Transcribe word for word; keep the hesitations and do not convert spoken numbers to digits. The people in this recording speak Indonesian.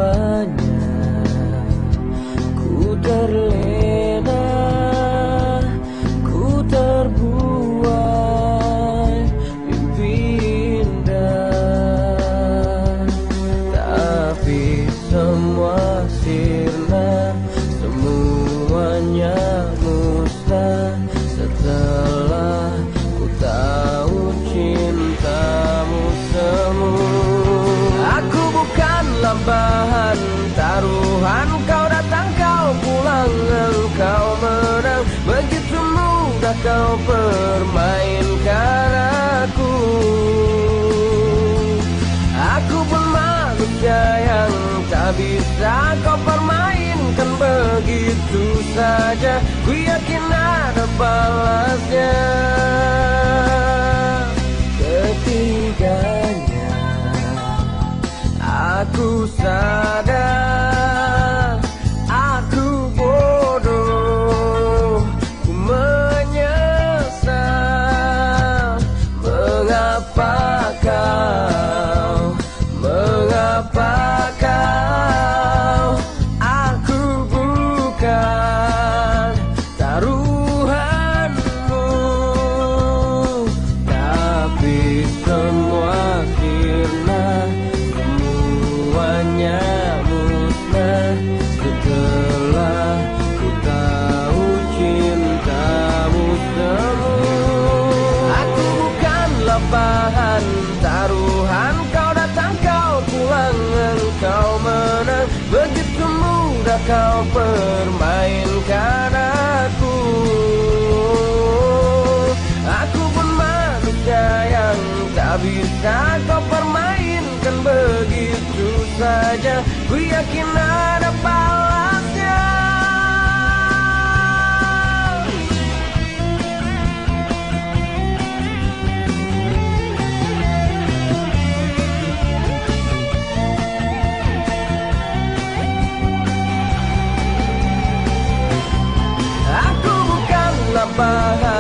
semuanya. Ku terlena, ku terbuai mimpi indah, tapi semua sirna, semuanya musnah setelah ku tahu cintamu semu. Aku bukanlah bahan taruhan, kau datang kau pulang, engkau menang. Begitu mudah kau permainkan aku. Aku pun manusia yang tak bisa kau permainkan begitu saja. Ku yakin ada balasnya. Ketiganya aku sadar, aku bodoh, ku menyesal. Mengapa kau, mengapa kau, aku bukan taruhanmu, tapi semua sirna, semuanya musnah setelah ku tahu cintamu semu. Aku bukanlah bahan taruhan, kau datang kau pulang, engkau menang. Begitu mudah kau permainkan aku. Aku pun manusia yang tak bisa kau permainkan begitu saja. Ku yakin ada balasnya. Aku bukanlah bahan